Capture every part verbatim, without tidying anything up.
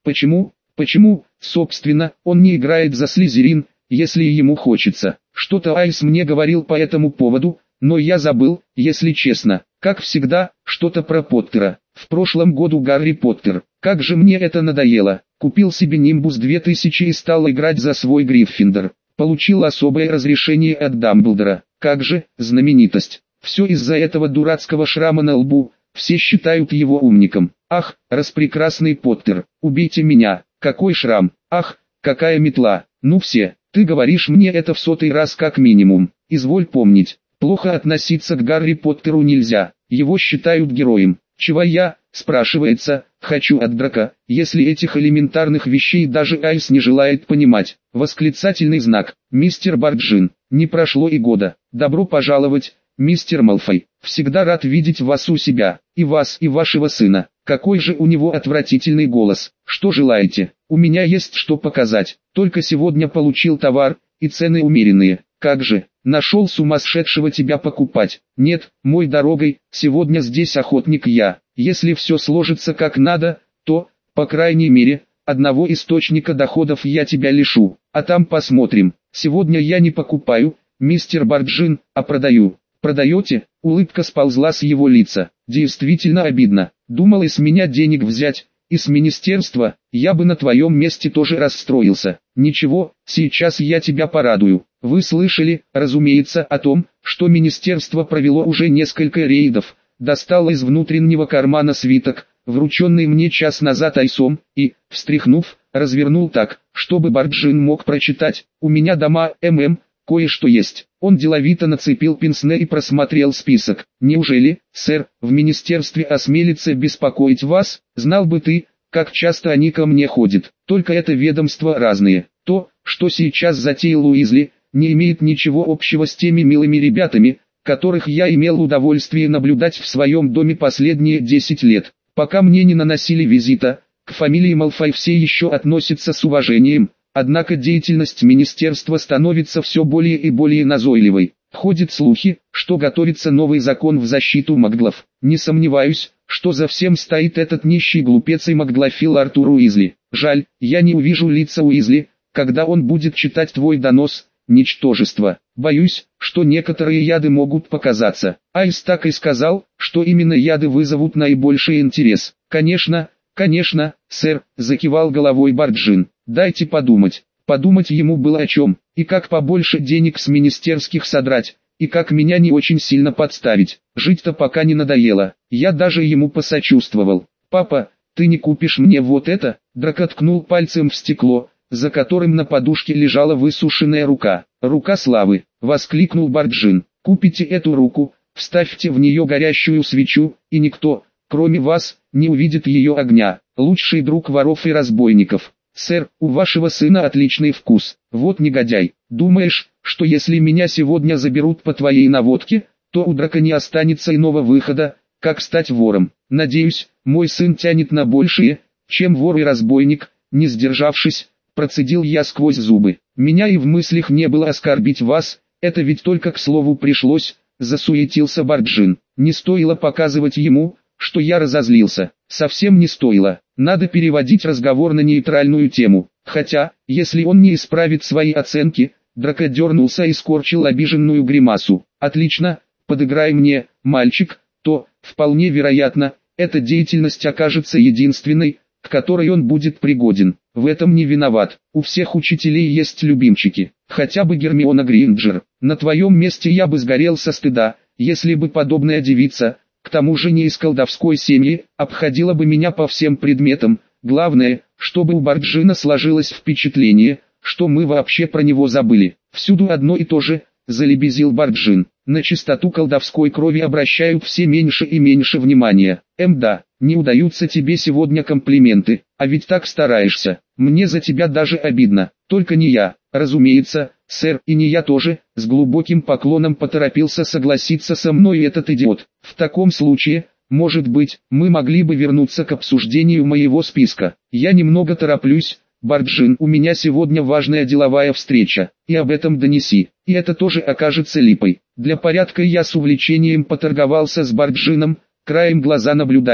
Почему? Почему, собственно, он не играет за Слизерин, если ему хочется? Что-то Айс мне говорил по этому поводу, но я забыл, если честно. Как всегда, что-то про Поттера. В прошлом году Гарри Поттер. Как же мне это надоело. Купил себе Нимбус две тысячи и стал играть за свой Гриффиндор. Получил особое разрешение от Дамблдора. Как же, знаменитость. Все из-за этого дурацкого шрама на лбу. Все считают его умником. Ах, распрекрасный Поттер, убейте меня. Какой шрам? Ах, какая метла. Ну все, ты говоришь мне это в сотый раз как минимум. Изволь помнить, плохо относиться к Гарри Поттеру нельзя. Его считают героем. Чего я, спрашивается, хочу от Драка, если этих элементарных вещей даже Айс не желает понимать. Восклицательный знак. Мистер Барджин. Не прошло и года. Добро пожаловать, мистер Малфой. Всегда рад видеть вас у себя. И вас, и вашего сына. Какой же у него отвратительный голос. Что желаете? У меня есть что показать. Только сегодня получил товар, и цены умеренные. Как же, нашел сумасшедшего тебя покупать? Нет, мой дорогой, сегодня здесь охотник я. Если все сложится как надо, то, по крайней мере, одного источника доходов я тебя лишу. А там посмотрим. Сегодня я не покупаю, мистер Барджин, а продаю. Продаете? Улыбка сползла с его лица. Действительно обидно. Думал из меня денег взять, из министерства, я бы на твоем месте тоже расстроился. Ничего, сейчас я тебя порадую. Вы слышали, разумеется, о том, что министерство провело уже несколько рейдов, достало из внутреннего кармана свиток, врученный мне час назад Айсом, и, встряхнув, развернул так, чтобы Барджин мог прочитать. У меня дома, ММ, кое-что есть. Он деловито нацепил пенсне и просмотрел список. Неужели, сэр, в министерстве осмелится беспокоить вас? Знал бы ты, как часто они ко мне ходят. Только это ведомства разные. То, что сейчас затеял Уизли, не имеет ничего общего с теми милыми ребятами, которых я имел удовольствие наблюдать в своем доме последние десять лет. Пока мне не наносили визита, к фамилии Малфой все еще относятся с уважением. Однако деятельность министерства становится все более и более назойливой. Ходят слухи, что готовится новый закон в защиту маглов. Не сомневаюсь, что за всем стоит этот нищий глупец и маглофил Артур Уизли. Жаль, я не увижу лица Уизли, когда он будет читать твой донос, ничтожество. Боюсь, что некоторые яды могут показаться. Айс так и сказал, что именно яды вызовут наибольший интерес. Конечно, конечно, сэр, закивал головой Барджин. Дайте подумать. Подумать ему было о чем, и как побольше денег с министерских содрать, и как меня не очень сильно подставить. Жить-то пока не надоело. Я даже ему посочувствовал. Папа, ты не купишь мне вот это? Драко ткнул пальцем в стекло, за которым на подушке лежала высушенная рука. Рука славы, воскликнул Барджин. Купите эту руку, вставьте в нее горящую свечу, и никто, кроме вас, не увидит ее огня. Лучший друг воров и разбойников. Сэр, у вашего сына отличный вкус. Вот негодяй. Думаешь, что если меня сегодня заберут по твоей наводке, то у Драко не останется иного выхода, как стать вором? Надеюсь, мой сын тянет на большее, чем вор и разбойник. Не сдержавшись, процедил я сквозь зубы. Меня и в мыслях не было оскорбить вас, это ведь только к слову пришлось, засуетился Барджин. Не стоило показывать ему, что я разозлился. Совсем не стоило. Надо переводить разговор на нейтральную тему. Хотя, если он не исправит свои оценки, Драко дернулся и скорчил обиженную гримасу. Отлично, подыграй мне, мальчик, то, вполне вероятно, эта деятельность окажется единственной, к которой он будет пригоден. В этом не виноват. У всех учителей есть любимчики. Хотя бы Гермиона Грейнджер. На твоем месте я бы сгорел со стыда, если бы подобная девица, к тому же не из колдовской семьи, обходила бы меня по всем предметам. Главное, чтобы у Барджина сложилось впечатление, что мы вообще про него забыли. Всюду одно и то же, залебезил Барджин. На чистоту колдовской крови обращают все меньше и меньше внимания. Эм да, не удаются тебе сегодня комплименты, а ведь так стараешься. Мне за тебя даже обидно, только не я, разумеется, сэр, и не я тоже. С глубоким поклоном поторопился согласиться со мной этот идиот. В таком случае, может быть, мы могли бы вернуться к обсуждению моего списка. Я немного тороплюсь, Барджин, у меня сегодня важная деловая встреча, и об этом донеси, и это тоже окажется липой. Для порядка я с увлечением поторговался с Барджином, краем глаза наблюдая,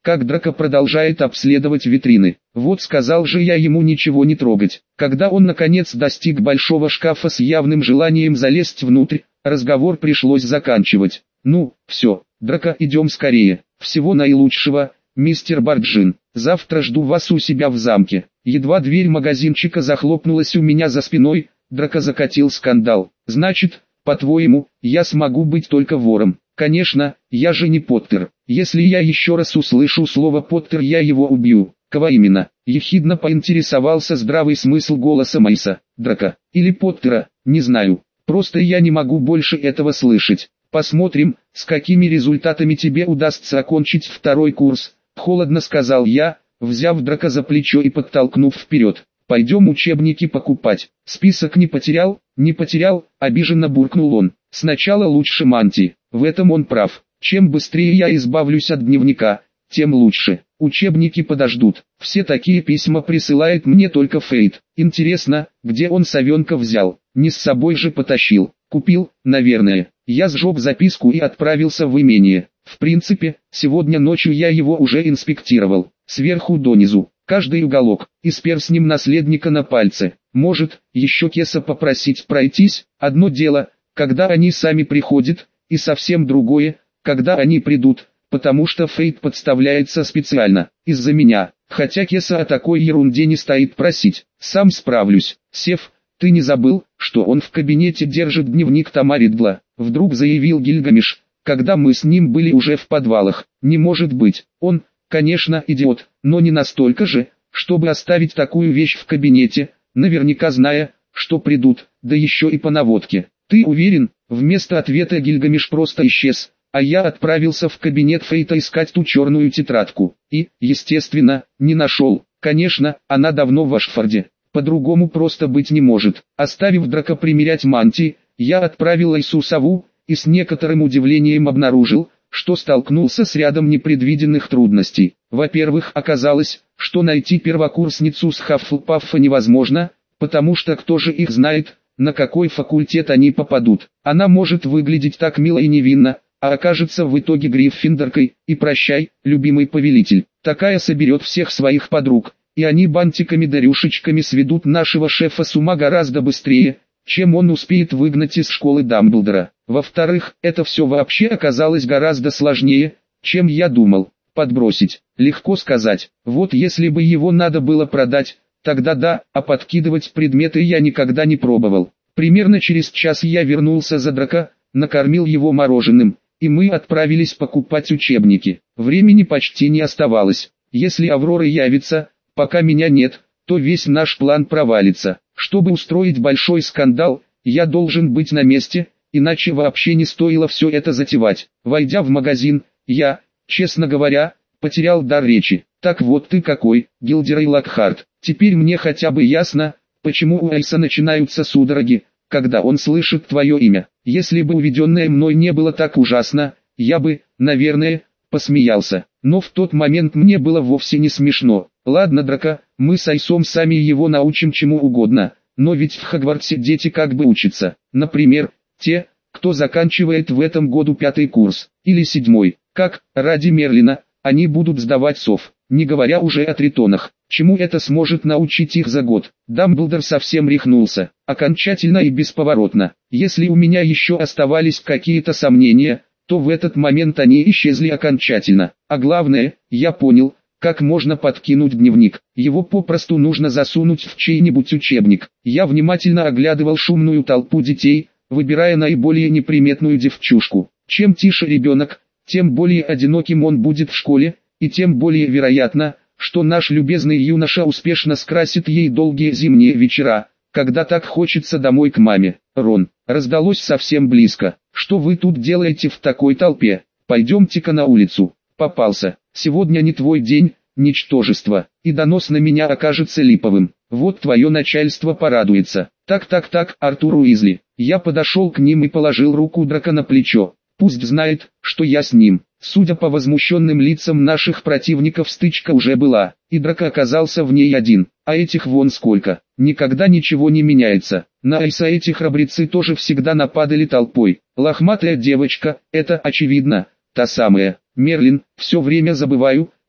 как Драко продолжает обследовать витрины. Вот сказал же я ему ничего не трогать. Когда он наконец достиг большого шкафа с явным желанием залезть внутрь, разговор пришлось заканчивать. Ну, все, Драко, идем скорее. Всего наилучшего, мистер Барджин. Завтра жду вас у себя в замке. Едва дверь магазинчика захлопнулась у меня за спиной, Драко закатил скандал. Значит, по-твоему, я смогу быть только вором? Конечно, я же не Поттер. Если я еще раз услышу слово Поттер, я его убью. Кого именно? Ехидно поинтересовался здравый смысл голоса Майса. Драко или Поттера, не знаю. Просто я не могу больше этого слышать. Посмотрим, с какими результатами тебе удастся окончить второй курс. Холодно сказал я, взяв Драко за плечо и подтолкнув вперед. Пойдем учебники покупать. Список не потерял? Не потерял, обиженно буркнул он. Сначала лучше мантии. В этом он прав. Чем быстрее я избавлюсь от дневника, тем лучше. Учебники подождут. Все такие письма присылает мне только Фейт. Интересно, где он совенка взял? Не с собой же потащил. Купил, наверное. Я сжег записку и отправился в имение. В принципе, сегодня ночью я его уже инспектировал. Сверху донизу. Каждый уголок, и с перстнем наследника на пальце. Может, еще Кеса попросить пройтись? Одно дело, когда они сами приходят, и совсем другое, когда они придут, потому что Фейт подставляется специально, из-за меня. Хотя Кеса о такой ерунде не стоит просить. Сам справлюсь. Сев, ты не забыл, что он в кабинете держит дневник Тома Риддла? Вдруг заявил Гильгамеш, когда мы с ним были уже в подвалах. Не может быть, он... Конечно, идиот, но не настолько же, чтобы оставить такую вещь в кабинете, наверняка зная, что придут, да еще и по наводке. Ты уверен? Вместо ответа Гильгамеш просто исчез, а я отправился в кабинет Фейта искать ту черную тетрадку. И, естественно, не нашел. Конечно, она давно в Ашфорде. По-другому просто быть не может. Оставив Драко примерять мантии, я отправил Айсу сову, и с некоторым удивлением обнаружил, что столкнулся с рядом непредвиденных трудностей. Во-первых, оказалось, что найти первокурсницу с Хаффлпаффа невозможно, потому что кто же их знает, на какой факультет они попадут. Она может выглядеть так мило и невинно, а окажется в итоге Гриффиндоркой, и прощай, любимый повелитель. Такая соберет всех своих подруг, и они бантиками да рюшечками сведут нашего шефа с ума гораздо быстрее, чем он успеет выгнать из школы Дамблдора. Во-вторых, это все вообще оказалось гораздо сложнее, чем я думал. Подбросить, легко сказать. Вот если бы его надо было продать, тогда да, а подкидывать предметы я никогда не пробовал. Примерно через час я вернулся за Драко, накормил его мороженым, и мы отправились покупать учебники. Времени почти не оставалось. Если Аврора явится, пока меня нет, то весь наш план провалится. Чтобы устроить большой скандал, я должен быть на месте, иначе вообще не стоило все это затевать. Войдя в магазин, я, честно говоря, потерял дар речи. Так вот ты какой, Гилдерей Локхарт. Теперь мне хотя бы ясно, почему у Айса начинаются судороги, когда он слышит твое имя. Если бы увиденное мной не было так ужасно, я бы, наверное, посмеялся. Но в тот момент мне было вовсе не смешно. Ладно, Драко, мы с Айсом сами его научим чему угодно, но ведь в Хогвартсе дети как бы учатся. Например, те, кто заканчивает в этом году пятый курс, или седьмой. Как, ради Мерлина, они будут сдавать сов, не говоря уже о тритонах. Чему это сможет научить их за год? Дамблдор совсем рехнулся, окончательно и бесповоротно. Если у меня еще оставались какие-то сомнения, то в этот момент они исчезли окончательно. А главное, я понял, как можно подкинуть дневник. Его попросту нужно засунуть в чей-нибудь учебник. Я внимательно оглядывал шумную толпу детей, выбирая наиболее неприметную девчушку. Чем тише ребенок, тем более одиноким он будет в школе, и тем более вероятно, что наш любезный юноша успешно скрасит ей долгие зимние вечера, когда так хочется домой к маме. Рон, раздалось совсем близко. Что вы тут делаете в такой толпе? Пойдемте-ка на улицу. Попался. Сегодня не твой день, ничтожество, и донос на меня окажется липовым. Вот твое начальство порадуется. Так-так-так, Артур Уизли. Я подошел к ним и положил руку Драко на плечо. Пусть знает, что я с ним. Судя по возмущенным лицам наших противников, стычка уже была, и Драко оказался в ней один. А этих вон сколько. Никогда ничего не меняется. На Айса эти храбрецы тоже всегда нападали толпой. Лохматая девочка, это очевидно, та самая. Мерлин, все время забываю,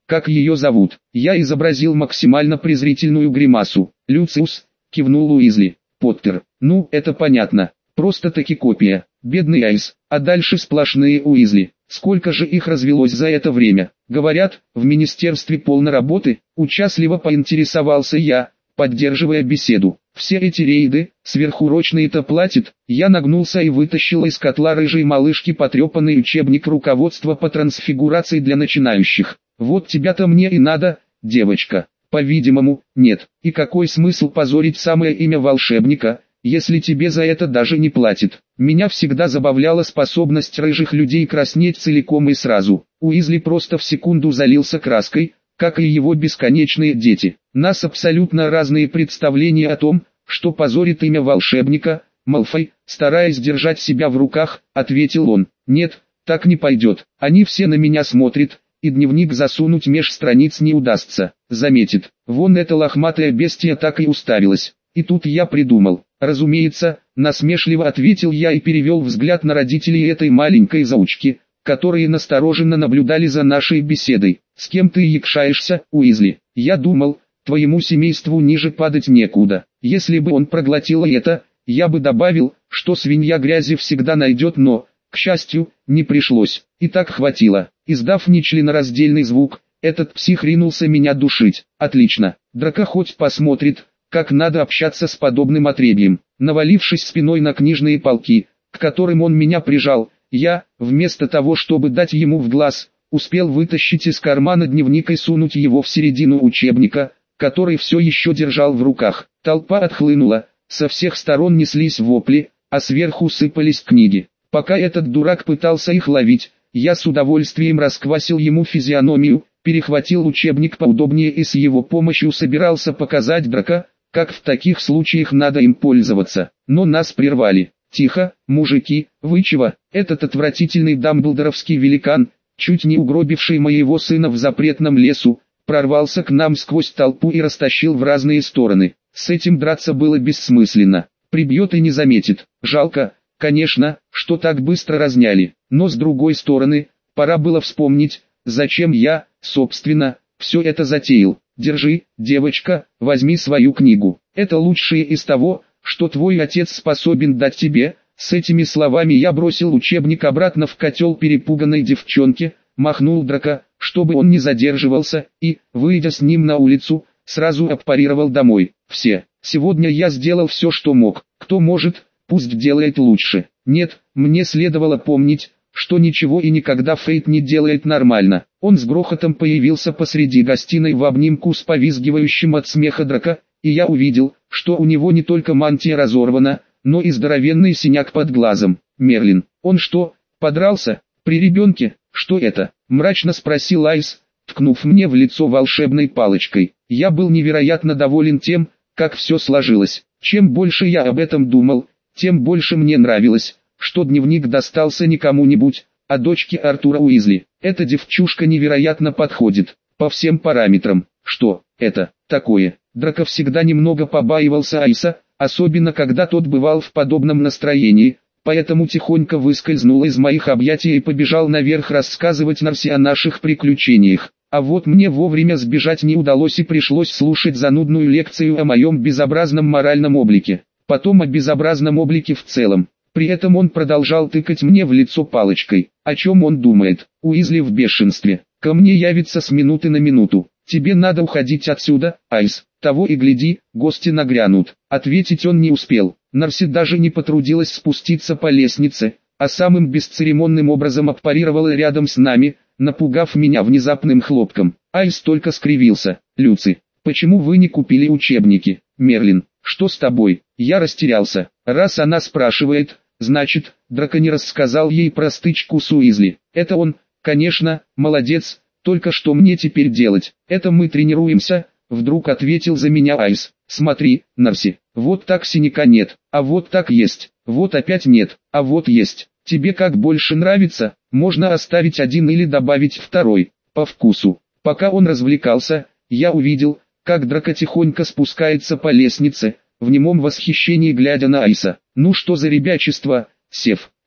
как ее зовут?» Я изобразил максимально презрительную гримасу. «Люциус», кивнул Уизли. «Поттер, ну, это понятно. Просто-таки копия. Бедный Айс, а дальше сплошные Уизли. Сколько же их развелось за это время? Говорят, в министерстве полно работы?» Участливо поинтересовался я, поддерживая беседу. «Все эти рейды, сверхурочные-то платят». Я нагнулся и вытащил из котла рыжей малышки потрепанный учебник руководства по трансфигурации для начинающих. «Вот тебя-то мне и надо, девочка». «По-видимому, нет. И какой смысл позорить самое имя волшебника, если тебе за это даже не платят?» Меня всегда забавляла способность рыжих людей краснеть целиком и сразу. Уизли просто в секунду залился краской, как и его бесконечные дети. «Нас абсолютно разные представления о том, что позорит имя волшебника, Малфой», стараясь держать себя в руках, ответил он. «Нет, так не пойдет. Они все на меня смотрят, и дневник засунуть меж страниц не удастся. Заметит, вон эта лохматая бестия так и уставилась. И тут я придумал». «Разумеется», насмешливо ответил я и перевел взгляд на родителей этой маленькой заучки, которые настороженно наблюдали за нашей беседой. «С кем ты якшаешься, Уизли? Я думал, твоему семейству ниже падать некуда». Если бы он проглотил это, я бы добавил, что свинья грязи всегда найдет, но, к счастью, не пришлось. И так хватило. Издав нечленораздельный звук, этот псих ринулся меня душить. «Отлично, Драко хоть посмотрит, как надо общаться с подобным отребьем». Навалившись спиной на книжные полки, к которым он меня прижал, я, вместо того чтобы дать ему в глаз, успел вытащить из кармана дневник и сунуть его в середину учебника, который все еще держал в руках. Толпа отхлынула, со всех сторон неслись вопли, а сверху сыпались книги. Пока этот дурак пытался их ловить, я с удовольствием расквасил ему физиономию, перехватил учебник поудобнее и с его помощью собирался показать Драко, как в таких случаях надо им пользоваться. Но нас прервали. «Тихо, мужики, вы чего?» Этот отвратительный дамблдоровский великан, чуть не угробивший моего сына в запретном лесу, прорвался к нам сквозь толпу и растащил в разные стороны. С этим драться было бессмысленно. Прибьет и не заметит. Жалко, конечно, что так быстро разняли. Но с другой стороны, пора было вспомнить, зачем я, собственно, все это затеял. «Держи, девочка, возьми свою книгу. Это лучшее из того, что твой отец способен дать тебе». С этими словами я бросил учебник обратно в котел перепуганной девчонке, махнул Драко, чтобы он не задерживался, и, выйдя с ним на улицу, сразу аппарировал домой. «Все, сегодня я сделал все, что мог. Кто может, пусть делает лучше. Нет, мне следовало помнить, что ничего и никогда Фейт не делает нормально». Он с грохотом появился посреди гостиной в обнимку с повизгивающим от смеха Драко, и я увидел, что у него не только мантия разорвана, но и здоровенный синяк под глазом. «Мерлин, он что, подрался? При ребенке? Что это?» – мрачно спросил Айс, ткнув мне в лицо волшебной палочкой. Я был невероятно доволен тем, как все сложилось. Чем больше я об этом думал, тем больше мне нравилось, что дневник достался не кому-нибудь, а дочке Артура Уизли. Эта девчушка невероятно подходит, по всем параметрам. Что это такое? Драко всегда немного побаивался Айса, особенно когда тот бывал в подобном настроении, поэтому тихонько выскользнул из моих объятий и побежал наверх рассказывать Нарси о наших приключениях. А вот мне вовремя сбежать не удалось и пришлось слушать занудную лекцию о моем безобразном моральном облике, потом о безобразном облике в целом. При этом он продолжал тыкать мне в лицо палочкой. О чем он думает? Уизли в бешенстве. Ко мне явится с минуты на минуту. «Тебе надо уходить отсюда, Айс, того и гляди, гости нагрянут». Ответить он не успел. Нарси даже не потрудилась спуститься по лестнице, а самым бесцеремонным образом аппарировала рядом с нами, напугав меня внезапным хлопком. Айс только скривился. «Люци, почему вы не купили учебники?» «Мерлин, что с тобой?» Я растерялся. Раз она спрашивает, значит, Драко не рассказал ей про стычку с Уизли. Это он, конечно, молодец. Только что мне теперь делать? Это мы тренируемся, вдруг ответил за меня Айс. Смотри, Нарси, вот так синяка нет, а вот так есть, вот опять нет, а вот есть. Тебе как больше нравится? Можно оставить один или добавить второй, по вкусу. Пока он развлекался, я увидел, как Драко тихонько спускается по лестнице, в немом восхищении глядя на Айса. Ну что за ребячество, Сев?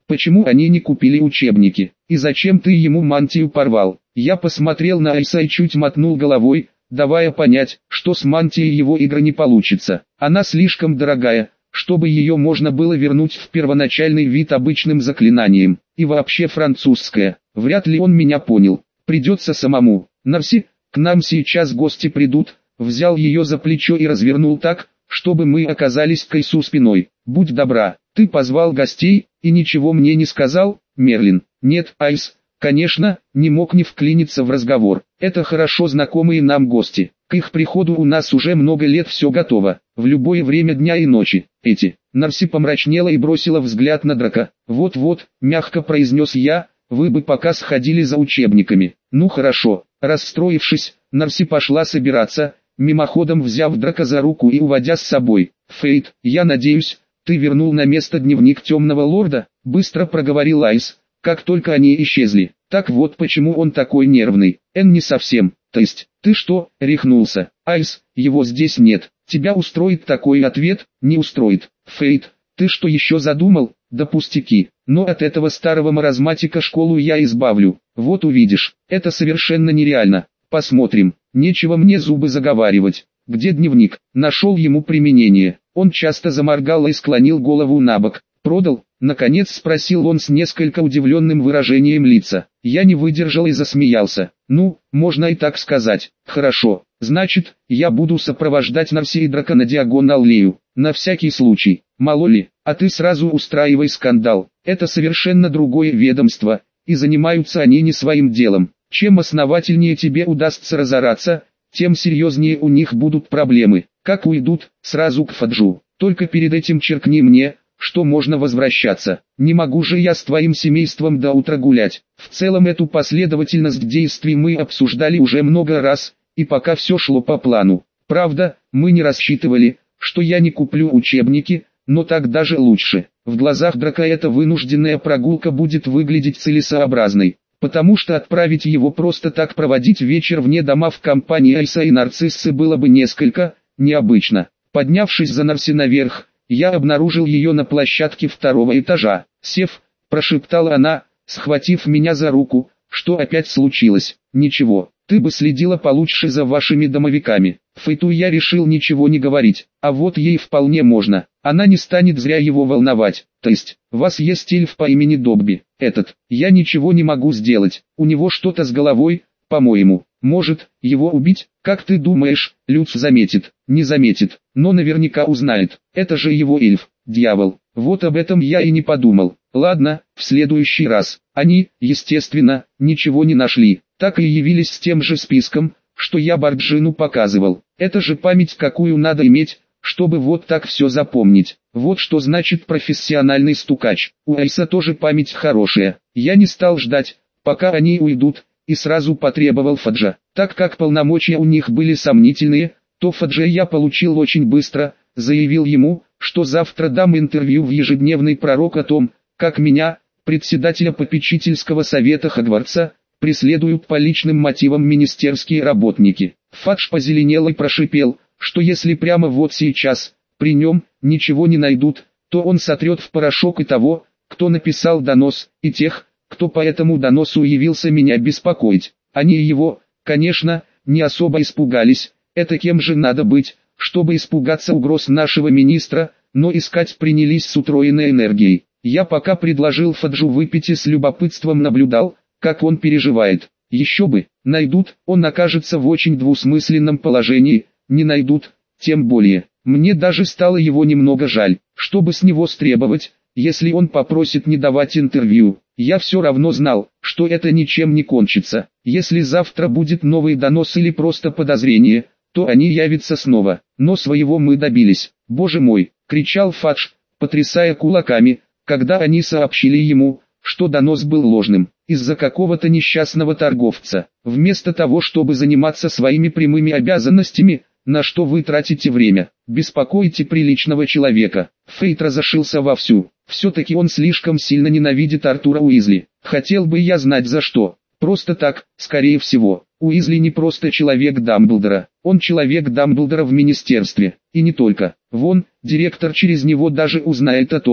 Почему они не купили учебники? И зачем ты ему мантию порвал? Я посмотрел на Айса и чуть мотнул головой, давая понять, что с мантией его игры не получится. Она слишком дорогая, чтобы ее можно было вернуть в первоначальный вид обычным заклинанием. И вообще французская. Вряд ли он меня понял. Придется самому. Нарси, к нам сейчас гости придут. Взял ее за плечо и развернул так, чтобы мы оказались к Айсу спиной. Будь добра, ты позвал гостей и ничего мне не сказал, Мерлин? Нет, Айс, конечно, не мог не вклиниться в разговор. Это хорошо знакомые нам гости. К их приходу у нас уже много лет все готово. В любое время дня и ночи. Эти. Нарси помрачнела и бросила взгляд на Драка. Вот-вот, мягко произнес я, вы бы пока сходили за учебниками. Ну хорошо. Расстроившись, Нарси пошла собираться, мимоходом взяв Драка за руку и уводя с собой. Фейт, я надеюсь, ты вернул на место дневник темного лорда, быстро проговорил Айс, как только они исчезли. Так вот почему он такой нервный. Эн не совсем. То есть, ты что, рехнулся? Айс, его здесь нет. Тебя устроит такой ответ? Не устроит. Фейт, ты что еще задумал? Да пустяки. Но от этого старого маразматика школу я избавлю. Вот увидишь. Это совершенно нереально. Посмотрим. Нечего мне зубы заговаривать. Где дневник? Нашел ему применение. Он часто заморгал и склонил голову набок. Продал? Наконец спросил он с несколько удивленным выражением лица. Я не выдержал и засмеялся. Ну, можно и так сказать. Хорошо. Значит, я буду сопровождать Нарси и Драка на Диагон-аллею. На всякий случай. Мало ли, а ты сразу устраивай скандал. Это совершенно другое ведомство, и занимаются они не своим делом. Чем основательнее тебе удастся разораться, тем серьезнее у них будут проблемы. Как уйдут, сразу к Фаджу. Только перед этим черкни мне, что можно возвращаться. Не могу же я с твоим семейством до утра гулять. В целом эту последовательность действий мы обсуждали уже много раз, и пока все шло по плану. Правда, мы не рассчитывали, что я не куплю учебники, но так даже лучше. В глазах Драка эта вынужденная прогулка будет выглядеть целесообразной. Потому что отправить его просто так проводить вечер вне дома в компании Айса и Нарциссы было бы несколько необычно. Поднявшись за Нарси наверх, я обнаружил ее на площадке второго этажа. «Сев», прошептала она, схватив меня за руку, «что опять случилось?» «Ничего, ты бы следила получше за вашими домовиками». Фейту я решил ничего не говорить, а вот ей вполне можно. Она не станет зря его волновать. То есть, вас есть эльф по имени Добби. Этот, я ничего не могу сделать. У него что-то с головой, по-моему. Может, его убить? Как ты думаешь, Люц заметит? Не заметит, но наверняка узнает. Это же его эльф, дьявол. Вот об этом я и не подумал. Ладно, в следующий раз. Они, естественно, ничего не нашли. Так и явились с тем же списком, что я Барджину показывал. Это же память, какую надо иметь, чтобы вот так все запомнить. Вот что значит профессиональный стукач. У Айса тоже память хорошая. Я не стал ждать, пока они уйдут, и сразу потребовал Фаджа. Так как полномочия у них были сомнительные, то Фаджа я получил очень быстро, заявил ему, что завтра дам интервью в ежедневный пророк о том, как меня, председателя попечительского совета Хогвартса, преследуют по личным мотивам министерские работники. Фадж позеленел и прошипел, что если прямо вот сейчас, при нем, ничего не найдут, то он сотрет в порошок и того, кто написал донос, и тех, кто по этому доносу явился меня беспокоить. Они его, конечно, не особо испугались, это кем же надо быть, чтобы испугаться угроз нашего министра, но искать принялись с утроенной энергией. Я пока предложил Фаджу выпить и с любопытством наблюдал, как он переживает. Еще бы, найдут, он окажется в очень двусмысленном положении, не найдут, тем более. Мне даже стало его немного жаль, чтобы с него стребовать, если он попросит не давать интервью. Я все равно знал, что это ничем не кончится. Если завтра будет новый донос или просто подозрение, то они явятся снова. Но своего мы добились. Боже мой, кричал Фадж, потрясая кулаками, когда они сообщили ему, что донос был ложным, из-за какого-то несчастного торговца. Вместо того, чтобы заниматься своими прямыми обязанностями, на что вы тратите время, беспокоите приличного человека. Фейт разошился вовсю. Все-таки он слишком сильно ненавидит Артура Уизли. Хотел бы я знать за что. Просто так, скорее всего. Уизли не просто человек Дамблдора. Он человек Дамблдора в министерстве. И не только. Вон, директор через него даже узнает о том,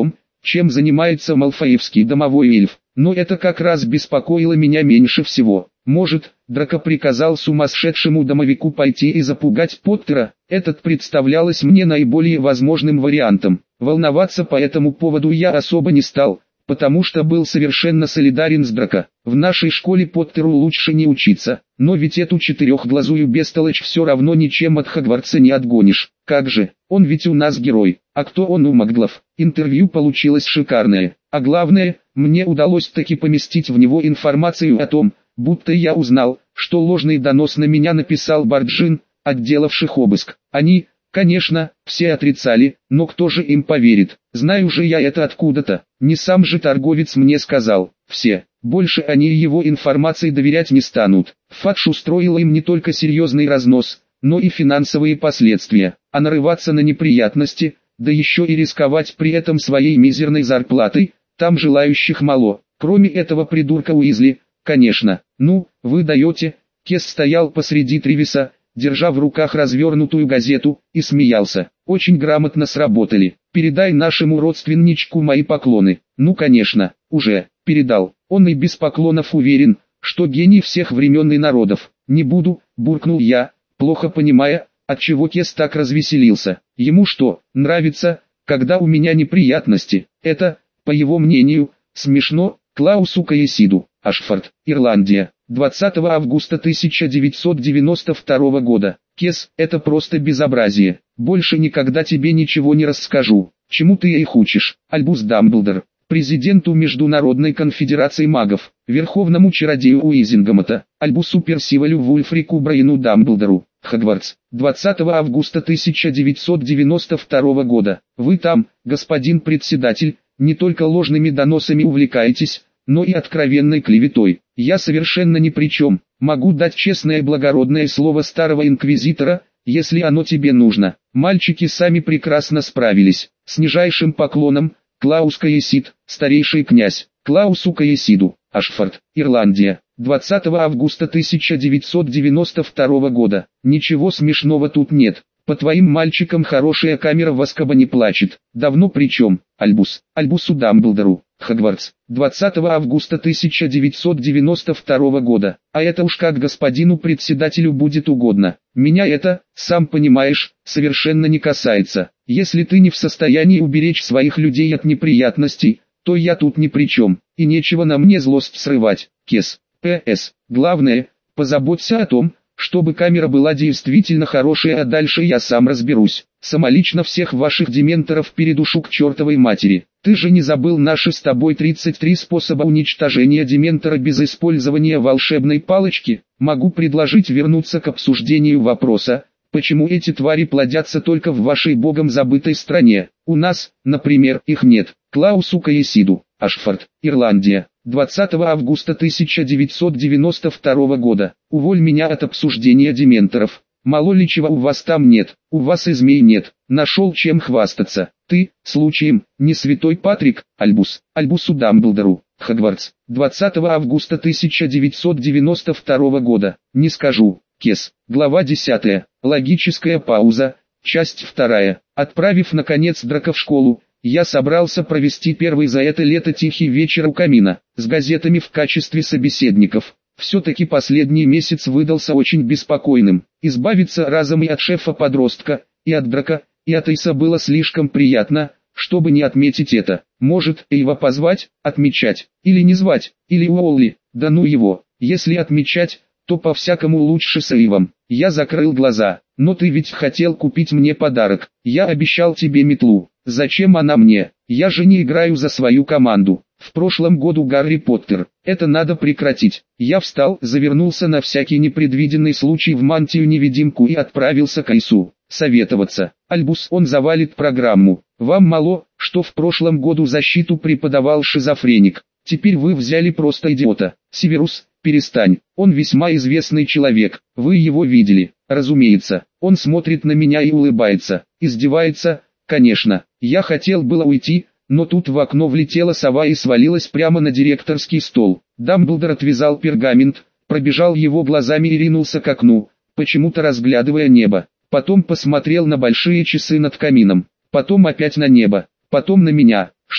чем занимается малфоевский домовой эльф. Но это как раз беспокоило меня меньше всего. Может, Драко приказал сумасшедшему домовику пойти и запугать Поттера? Этот представлялось мне наиболее возможным вариантом. Волноваться по этому поводу я особо не стал, потому что был совершенно солидарен с Драко. В нашей школе Поттеру лучше не учиться, но ведь эту четырехглазую бестолочь все равно ничем от Хогвартса не отгонишь. Как же, он ведь у нас герой, а кто он у Маглов? Интервью получилось шикарное, а главное, мне удалось таки поместить в него информацию о том, будто я узнал, что ложный донос на меня написал Барджин, отделавших обыск. Они, конечно, все отрицали, но кто же им поверит? Знаю же я это откуда-то, не сам же торговец мне сказал. Все, больше они его информации доверять не станут. Фадж устроила им не только серьезный разнос, но и финансовые последствия, а нарываться на неприятности, да еще и рисковать при этом своей мизерной зарплатой, там желающих мало. Кроме этого придурка Уизли, конечно. Ну, вы даете. Кес стоял посреди Тривиса, держа в руках развернутую газету, и смеялся. Очень грамотно сработали. Передай нашему родственничку мои поклоны. Ну конечно, уже передал. Он и без поклонов уверен, что гений всех времен и народов. Не буду, буркнул я, плохо понимая, отчего Кес так развеселился. Ему что, нравится, когда у меня неприятности? Это, по его мнению, смешно. Клаусу Каесиду, Ашфорд, Ирландия, двадцатого августа тысяча девятьсот девяносто второго года. Кес, это просто безобразие. Больше никогда тебе ничего не расскажу. Чему ты их учишь? Альбус Дамблдор, президенту Международной конфедерации магов, верховному чародею Уизингамота, Альбусу Персивалю Вульфрику Брайану Дамблдору, Хогвартс, двадцатого августа тысяча девятьсот девяносто второго года. Вы там, господин председатель, не только ложными доносами увлекаетесь, но и откровенной клеветой. Я совершенно ни при чем. Могу дать честное благородное слово старого инквизитора, если оно тебе нужно. Мальчики сами прекрасно справились. С нижайшим поклоном, Клаус Каесид, старейший князь. Клаусу Каесиду, Ашфорд, Ирландия, двадцатого августа тысяча девятьсот девяносто второго года. Ничего смешного тут нет. По твоим мальчикам хорошая камера в Азкабане плачет. Давно причем, Альбус, Альбусу Дамблдору, Хогвартс, двадцатого августа тысяча девятьсот девяносто второго года. А это уж как господину председателю будет угодно. Меня это, сам понимаешь, совершенно не касается. Если ты не в состоянии уберечь своих людей от неприятностей, то я тут ни при чем, и нечего на мне злость срывать. Кес. П С. Главное, позаботься о том, чтобы камера была действительно хорошая, а дальше я сам разберусь. Самолично всех ваших дементоров передушу к чертовой матери. Ты же не забыл наши с тобой тридцать три способа уничтожения дементора без использования волшебной палочки? Могу предложить вернуться к обсуждению вопроса, почему эти твари плодятся только в вашей богом забытой стране. У нас, например, их нет. Клаусу Каесиду, Ашфорд, Ирландия, двадцатого августа тысяча девятьсот девяносто второго года. Уволь меня от обсуждения дементоров. Мало ли чего у вас там нет, у вас и змей нет. Нашел чем хвастаться. Ты, случаем, не святой Патрик, Альбус, Альбусу Дамблдору, Хогвартс, двадцатого августа тысяча девятьсот девяносто второго года. Не скажу. Кес. Глава десятая. Логическая пауза. Часть вторая. Отправив наконец Драко в школу, я собрался провести первый за это лето тихий вечер у камина, с газетами в качестве собеседников. Все-таки последний месяц выдался очень беспокойным. Избавиться разом и от шефа-подростка, и от Драко, и от Эйса было слишком приятно, чтобы не отметить это. Может, Эйва позвать, отмечать, или не звать, или Уолли, да ну его. Если отмечать, то по-всякому лучше с Эйвом. Я закрыл глаза. Но ты ведь хотел купить мне подарок. Я обещал тебе метлу. Зачем она мне? Я же не играю за свою команду. В прошлом году Гарри Поттер. Это надо прекратить. Я встал, завернулся на всякий непредвиденный случай в мантию-невидимку и отправился к Эйсу советоваться. Альбус, он завалит программу. Вам мало, что в прошлом году защиту преподавал шизофреник. Теперь вы взяли просто идиота. Северус, перестань. Он весьма известный человек. Вы его видели. Разумеется. Он смотрит на меня и улыбается. Издевается, конечно. Я хотел было уйти, но тут в окно влетела сова и свалилась прямо на директорский стол. Дамблдор отвязал пергамент, пробежал его глазами и ринулся к окну, почему-то разглядывая небо. Потом посмотрел на большие часы над камином. Потом опять на небо. Потом на меня. Что,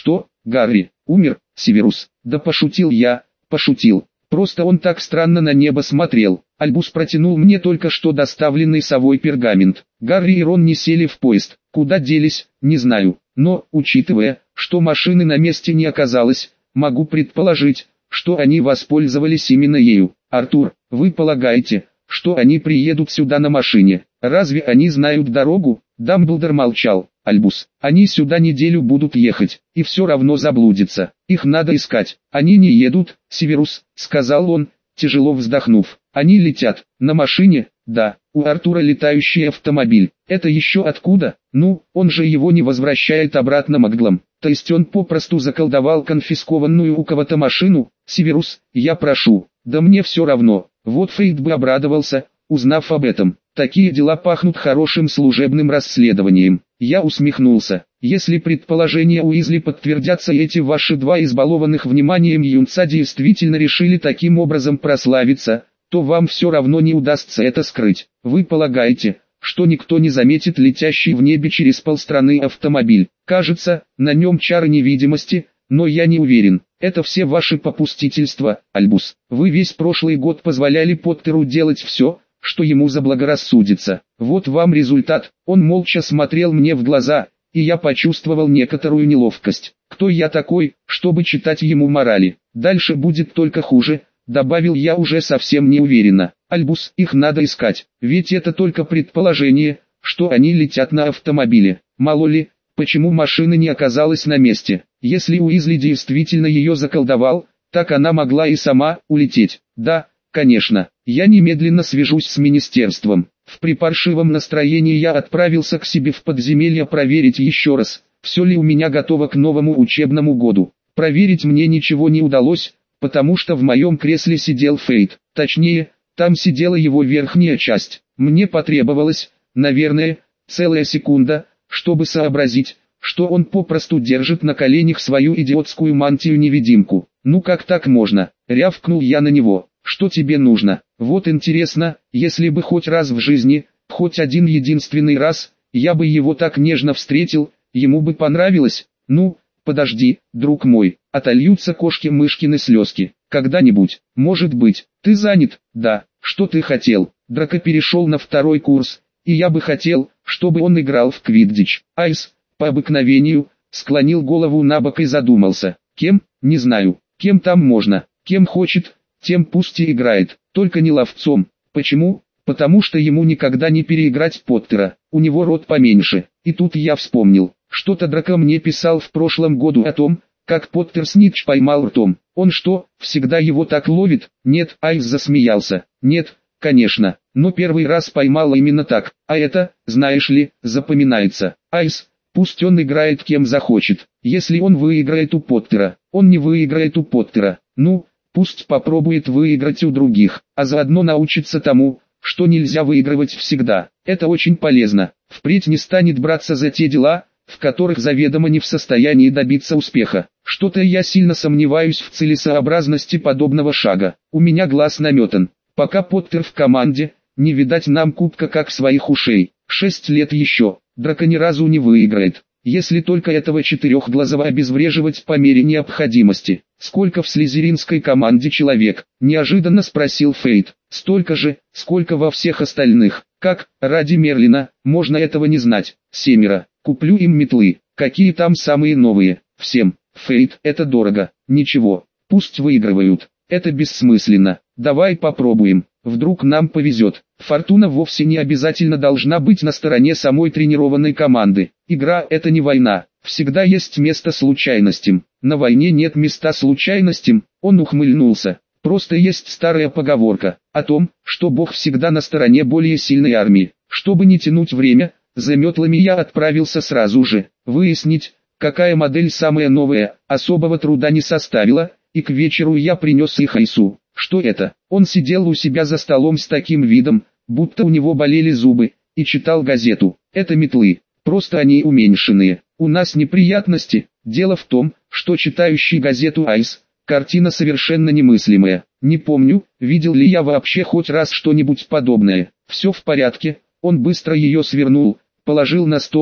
Гарри, умер, Северус. Да пошутил я, пошутил. Просто он так странно на небо смотрел. Альбус протянул мне только что доставленный совой пергамент. Гарри и Рон не сели в поезд. Куда делись, не знаю. Но, учитывая, что машины на месте не оказалось, могу предположить, что они воспользовались именно ею. Артур, вы полагаете, что они приедут сюда на машине? Разве они знают дорогу? Дамблдор молчал. Альбус, они сюда неделю будут ехать, и все равно заблудятся. Их надо искать. Они не едут, Северус, сказал он, тяжело вздохнув. Они летят. На машине? Да. У Артура летающий автомобиль. Это еще откуда? Ну, он же его не возвращает обратно Маглам. То есть он попросту заколдовал конфискованную у кого-то машину? Северус, я прошу. Да мне все равно. Вот Фейт бы обрадовался, узнав об этом. Такие дела пахнут хорошим служебным расследованием. Я усмехнулся. Если предположения Уизли подтвердятся, и эти ваши два избалованных вниманием юнца действительно решили таким образом прославиться, то вам все равно не удастся это скрыть. Вы полагаете, что никто не заметит летящий в небе через полстраны автомобиль? Кажется, на нем чары невидимости, но я не уверен. Это все ваши попустительства, Альбус. Вы весь прошлый год позволяли Поттеру делать все, что ему заблагорассудится. Вот вам результат. Он молча смотрел мне в глаза, и я почувствовал некоторую неловкость. Кто я такой, чтобы читать ему морали? Дальше будет только хуже, добавил я уже совсем неуверенно. Альбус, их надо искать, ведь это только предположение, что они летят на автомобиле. Мало ли, почему машина не оказалась на месте. Если Уизли действительно ее заколдовал, так она могла и сама улететь. Да, конечно, я немедленно свяжусь с министерством. В припаршивом настроении я отправился к себе в подземелье проверить еще раз, все ли у меня готово к новому учебному году. Проверить мне ничего не удалось, потому что в моем кресле сидел Фейт. Точнее, там сидела его верхняя часть. Мне потребовалось, наверное, целая секунда, чтобы сообразить, что он попросту держит на коленях свою идиотскую мантию-невидимку. Ну как так можно? Рявкнул я на него. Что тебе нужно? Вот интересно, если бы хоть раз в жизни, хоть один единственный раз, я бы его так нежно встретил, ему бы понравилось. Ну, подожди, друг мой, отольются кошки-мышкины слезки. Когда-нибудь, может быть, ты занят? Да, что ты хотел? Драко перешел на второй курс, и я бы хотел, чтобы он играл в квиддич. Айс, по обыкновению, склонил голову на бок и задумался. Кем? Не знаю. Кем там можно? Кем хочет, тем пусть и играет. Только не ловцом. Почему? Потому что ему никогда не переиграть Поттера. У него рот поменьше. И тут я вспомнил. Что-то Драко мне писал в прошлом году о том, как Поттер Снитч поймал ртом. Он что, всегда его так ловит? Нет, Айс засмеялся. Нет, конечно, но первый раз поймал именно так. А это, знаешь ли, запоминается. Айс, пусть он играет кем захочет. Если он выиграет у Поттера, он не выиграет у Поттера. Ну, пусть попробует выиграть у других, а заодно научится тому, что нельзя выигрывать всегда. Это очень полезно. Впредь не станет браться за те дела, в которых заведомо не в состоянии добиться успеха. Что-то я сильно сомневаюсь в целесообразности подобного шага. У меня глаз наметан. Пока Поттер в команде, не видать нам кубка как своих ушей. Шесть лет еще, Драко ни разу не выиграет. Если только этого четырехглазого обезвреживать по мере необходимости. Сколько в слизеринской команде человек? Неожиданно спросил Фейт. Столько же, сколько во всех остальных. Как, ради Мерлина, можно этого не знать? Семеро. Куплю им метлы. Какие там самые новые? Всем. Фейт, это дорого. Ничего. Пусть выигрывают. Это бессмысленно. Давай попробуем. Вдруг нам повезет. Фортуна вовсе не обязательно должна быть на стороне самой тренированной команды. Игра – это не война. Всегда есть место случайностям. На войне нет места случайностям. Он ухмыльнулся. Просто есть старая поговорка о том, что Бог всегда на стороне более сильной армии. Чтобы не тянуть время, за метлами я отправился сразу же. Выяснить, какая модель самая новая, особого труда не составила, и к вечеру я принес их Айсу. Что это? Он сидел у себя за столом с таким видом, будто у него болели зубы, и читал газету. Это метлы, просто они уменьшенные. У нас неприятности. Дело в том, что читающий газету Айс, картина совершенно немыслимая. Не помню, видел ли я вообще хоть раз что-нибудь подобное. Все в порядке. Он быстро ее свернул, положил на стол,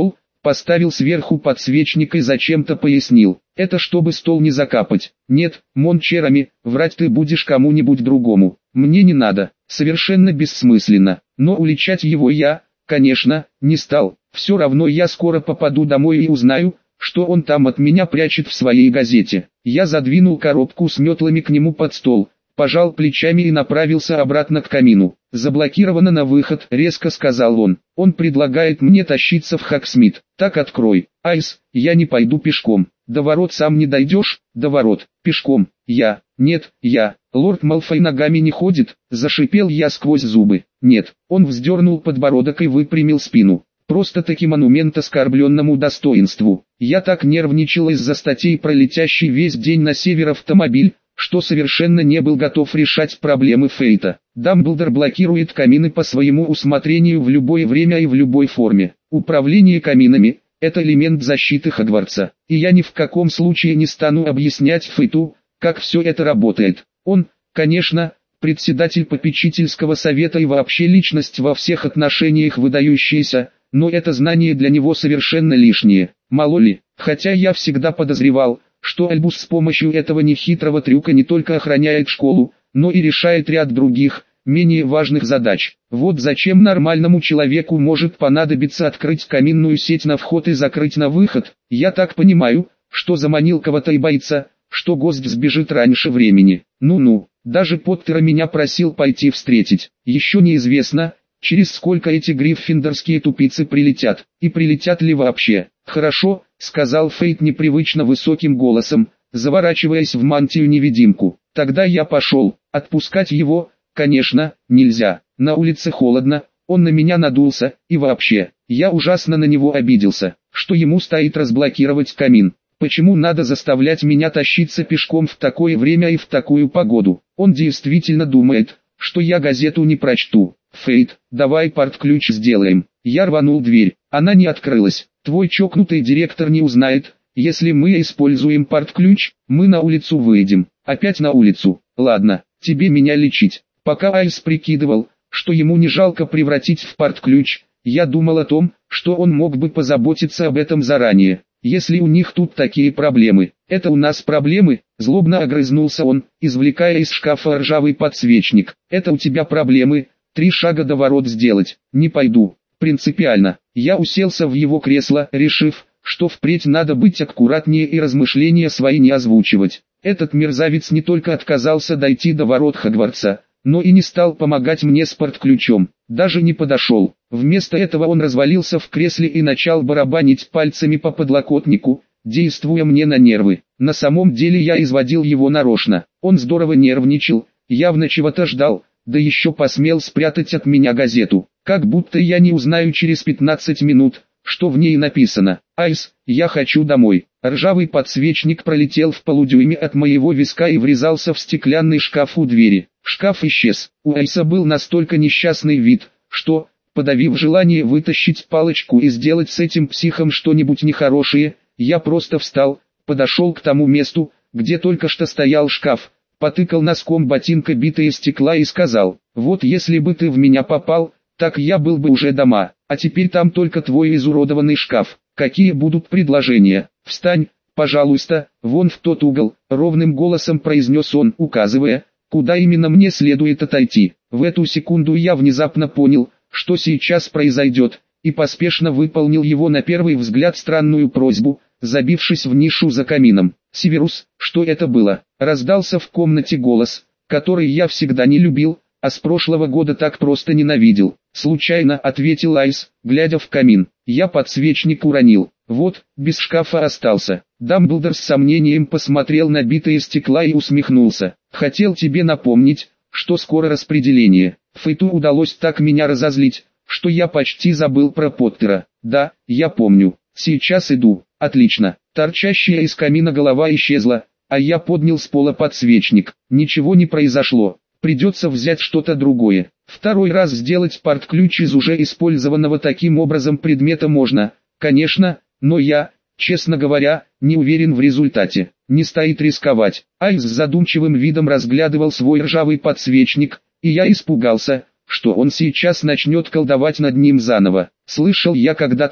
Поставил сверху подсвечник и зачем-то пояснил. Это чтобы стол не закапать. Нет, Мончерами, врать ты будешь кому-нибудь другому. Мне не надо. Совершенно бессмысленно. Но уличать его я, конечно, не стал. Все равно я скоро попаду домой и узнаю, что он там от меня прячет в своей газете. Я задвинул коробку с метлами к нему под стол, пожал плечами и направился обратно к камину. «Заблокировано на выход», — резко сказал он. «Он предлагает мне тащиться в Хаксмит. Так открой. Айс, я не пойду пешком. До ворот сам не дойдешь? До ворот. Пешком. Я. Нет, я. Лорд Малфой ногами не ходит», — зашипел я сквозь зубы. «Нет». Он вздернул подбородок и выпрямил спину. Просто-таки монумент оскорбленному достоинству. Я так нервничал из-за статей про летящий весь день на север автомобиль, что совершенно не был готов решать проблемы Фейта. Дамблдор блокирует камины по своему усмотрению в любое время и в любой форме. Управление каминами – это элемент защиты Хогвартса. И я ни в каком случае не стану объяснять Фейту, как все это работает. Он, конечно, председатель попечительского совета и вообще личность во всех отношениях выдающаяся, но это знание для него совершенно лишнее. Мало ли, хотя я всегда подозревал, что Альбус с помощью этого нехитрого трюка не только охраняет школу, но и решает ряд других, менее важных задач. Вот зачем нормальному человеку может понадобиться открыть каминную сеть на вход и закрыть на выход. Я так понимаю, что заманил кого-то и боится, что гость сбежит раньше времени. Ну-ну, даже Поттер меня просил пойти встретить. Еще неизвестно, через сколько эти гриффиндорские тупицы прилетят, и прилетят ли вообще. «Хорошо», — сказал Фейт непривычно высоким голосом, заворачиваясь в мантию-невидимку. «Тогда я пошел. Отпускать его, конечно, нельзя. На улице холодно, он на меня надулся, и вообще, я ужасно на него обиделся, что ему стоит разблокировать камин. Почему надо заставлять меня тащиться пешком в такое время и в такую погоду? Он действительно думает, что я газету не прочту. Фейт, давай порт-ключ сделаем». Я рванул дверь, она не открылась. «Твой чокнутый директор не узнает, если мы используем порт-ключ, мы на улицу выйдем». «Опять на улицу? Ладно, тебе меня лечить». Пока Айс прикидывал, что ему не жалко превратить в порт-ключ, я думал о том, что он мог бы позаботиться об этом заранее. Если у них тут такие проблемы, это у нас проблемы, злобно огрызнулся он, извлекая из шкафа ржавый подсвечник. Это у тебя проблемы, три шага до ворот сделать, не пойду. Принципиально, я уселся в его кресло, решив, что впредь надо быть аккуратнее и размышления свои не озвучивать. Этот мерзавец не только отказался дойти до ворот Хогвартса, но и не стал помогать мне с порт-ключом, даже не подошел. Вместо этого он развалился в кресле и начал барабанить пальцами по подлокотнику, действуя мне на нервы. На самом деле я изводил его нарочно, он здорово нервничал, явно чего-то ждал, да еще посмел спрятать от меня газету. Как будто я не узнаю через пятнадцать минут, что в ней написано. «Айс, я хочу домой». Ржавый подсвечник пролетел в полудюйме от моего виска и врезался в стеклянный шкаф у двери. Шкаф исчез. У Айса был настолько несчастный вид, что, подавив желание вытащить палочку и сделать с этим психом что-нибудь нехорошее, я просто встал, подошел к тому месту, где только что стоял шкаф, потыкал носком ботинка битое стекла и сказал: «Вот если бы ты в меня попал, так я был бы уже дома, а теперь там только твой изуродованный шкаф. Какие будут предложения? Встань, пожалуйста, вон в тот угол», — ровным голосом произнес он, указывая, куда именно мне следует отойти. В эту секунду я внезапно понял, что сейчас произойдет, и поспешно выполнил его на первый взгляд странную просьбу, забившись в нишу за камином. «Северус, что это было?» — раздался в комнате голос, который я всегда не любил, а с прошлого года так просто ненавидел. «Случайно», — ответил Айс, глядя в камин. «Я подсвечник уронил. Вот, без шкафа остался». Дамблдор с сомнением посмотрел на битые стекла и усмехнулся. «Хотел тебе напомнить, что скоро распределение. Фейту удалось так меня разозлить, что я почти забыл про Поттера. Да, я помню. Сейчас иду». «Отлично». Торчащая из камина голова исчезла, а я поднял с пола подсвечник. Ничего не произошло. Придется взять что-то другое. Второй раз сделать порт-ключ из уже использованного таким образом предмета можно, конечно, но я, честно говоря, не уверен в результате. Не стоит рисковать. Айс с задумчивым видом разглядывал свой ржавый подсвечник, и я испугался, что он сейчас начнет колдовать над ним заново. Слышал я когда-то,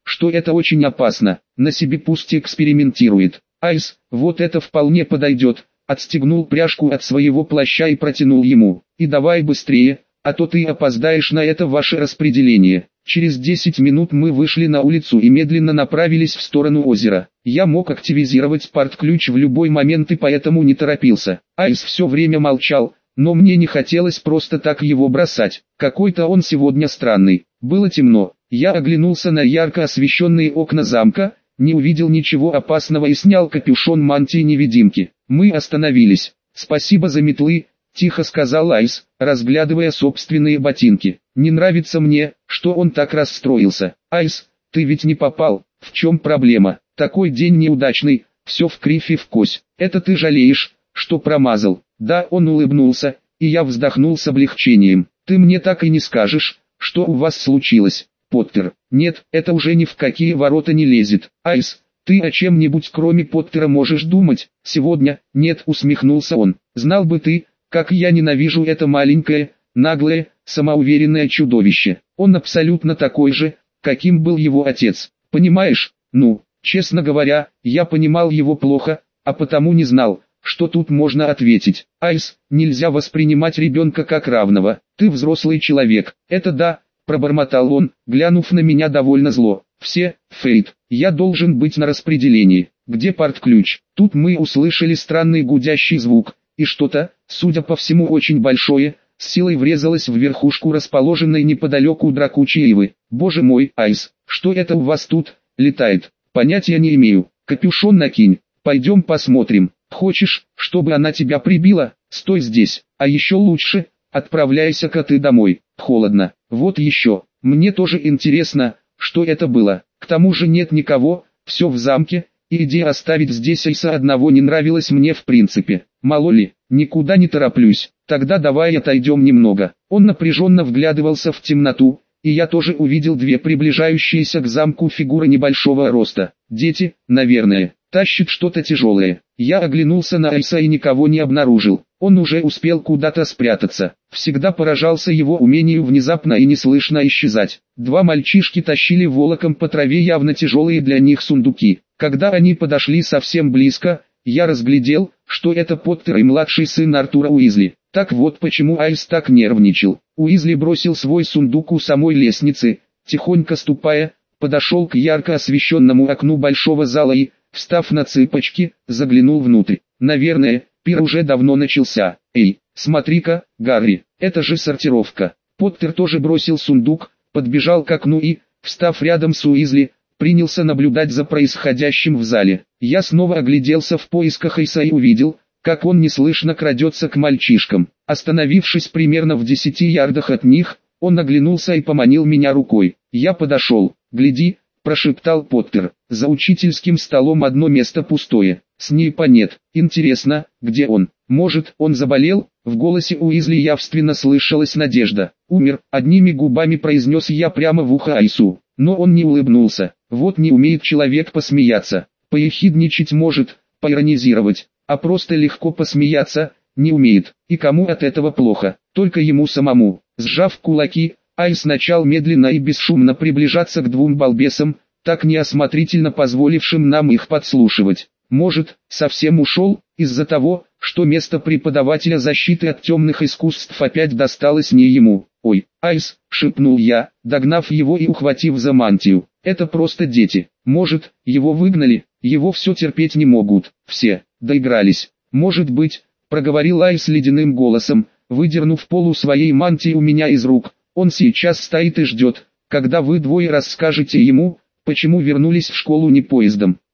что это очень опасно, на себе пусть экспериментирует. Айс, вот это вполне подойдет, отстегнул пряжку от своего плаща и протянул ему. И давай быстрее, а то ты опоздаешь на это ваше распределение. Через десять минут мы вышли на улицу и медленно направились в сторону озера. Я мог активизировать парт-ключ в любой момент и поэтому не торопился. Айс все время молчал, но мне не хотелось просто так его бросать. Какой-то он сегодня странный. Было темно. Я оглянулся на ярко освещенные окна замка, не увидел ничего опасного и снял капюшон мантии-невидимки. Мы остановились. «Спасибо за метлы», — тихо сказал Айс, разглядывая собственные ботинки. «Не нравится мне, что он так расстроился». «Айс, ты ведь не попал, в чем проблема? Такой день неудачный, все в кривь и в кось. Это ты жалеешь, что промазал?» «Да», — он улыбнулся, и я вздохнул с облегчением. «Ты мне так и не скажешь, что у вас случилось, Поттер?» «Нет, это уже ни в какие ворота не лезет». «Айс, ты о чем-нибудь кроме Поттера можешь думать?» «Сегодня?» «Нет», — усмехнулся он. «Знал бы ты, как я ненавижу это маленькое, наглое, самоуверенное чудовище. Он абсолютно такой же, каким был его отец. Понимаешь? Ну, честно говоря, я понимал его плохо, а потому не знал, что тут можно ответить. Айс, нельзя воспринимать ребенка как равного. Ты взрослый человек». «Это да», — пробормотал он, глянув на меня довольно зло. «Все, Фейт, я должен быть на распределении. Где парт-ключ?» Тут мы услышали странный гудящий звук, и что-то, судя по всему очень большое, с силой врезалось в верхушку расположенной неподалеку дракучей ивы. «Боже мой, Айс, что это у вас тут летает?» «Понятия не имею. Капюшон накинь, пойдем посмотрим. Хочешь, чтобы она тебя прибила? Стой здесь. А еще лучше, отправляйся-ка ты домой. Холодно. Вот еще. Мне тоже интересно, что это было. К тому же нет никого, все в замке, и идея оставить здесь Айса одного не нравилась мне в принципе. Мало ли, никуда не тороплюсь. Тогда давай отойдем немного». Он напряженно вглядывался в темноту, и я тоже увидел две приближающиеся к замку фигуры небольшого роста. Дети, наверное, тащат что-то тяжелое. Я оглянулся на Айса и никого не обнаружил. Он уже успел куда-то спрятаться. Всегда поражался его умению внезапно и неслышно исчезать. Два мальчишки тащили волоком по траве явно тяжелые для них сундуки. Когда они подошли совсем близко, я разглядел, что это Поттер и младший сын Артура Уизли. Так вот почему Айс так нервничал. Уизли бросил свой сундук у самой лестницы, тихонько ступая, подошел к ярко освещенному окну большого зала и, встав на цыпочки, заглянул внутрь. Наверное, пир уже давно начался. «Эй, смотри-ка, Гарри, это же сортировка». Поттер тоже бросил сундук, подбежал к окну и, встав рядом с Уизли, принялся наблюдать за происходящим в зале. Я снова огляделся в поисках Айса и увидел, как он неслышно крадется к мальчишкам. Остановившись примерно в десяти ярдах от них, он оглянулся и поманил меня рукой. Я подошел. «Гляди», — прошептал Поттер, — «за учительским столом одно место пустое. Снейпа нет. Интересно, где он? Может, он заболел?» В голосе Уизли явственно слышалась надежда. «Умер», — одними губами произнес я прямо в ухо Айсу. Но он не улыбнулся. Вот не умеет человек посмеяться. Поехидничать может, поиронизировать, а просто легко посмеяться не умеет. И кому от этого плохо? Только ему самому. Сжав кулаки, Айс начал медленно и бесшумно приближаться к двум балбесам, так неосмотрительно позволившим нам их подслушивать. Может, совсем ушел, из-за того, что место преподавателя защиты от темных искусств опять досталось не ему. «Ой, Айс», — шепнул я, догнав его и ухватив за мантию, — «это просто дети. Может, его выгнали, его все терпеть не могут. Все, доигрались». «Может быть», — проговорил Айс ледяным голосом, выдернув полу своей мантии у меня из рук. «Он сейчас стоит и ждет, когда вы двое расскажете ему, почему вернулись в школу не поездом.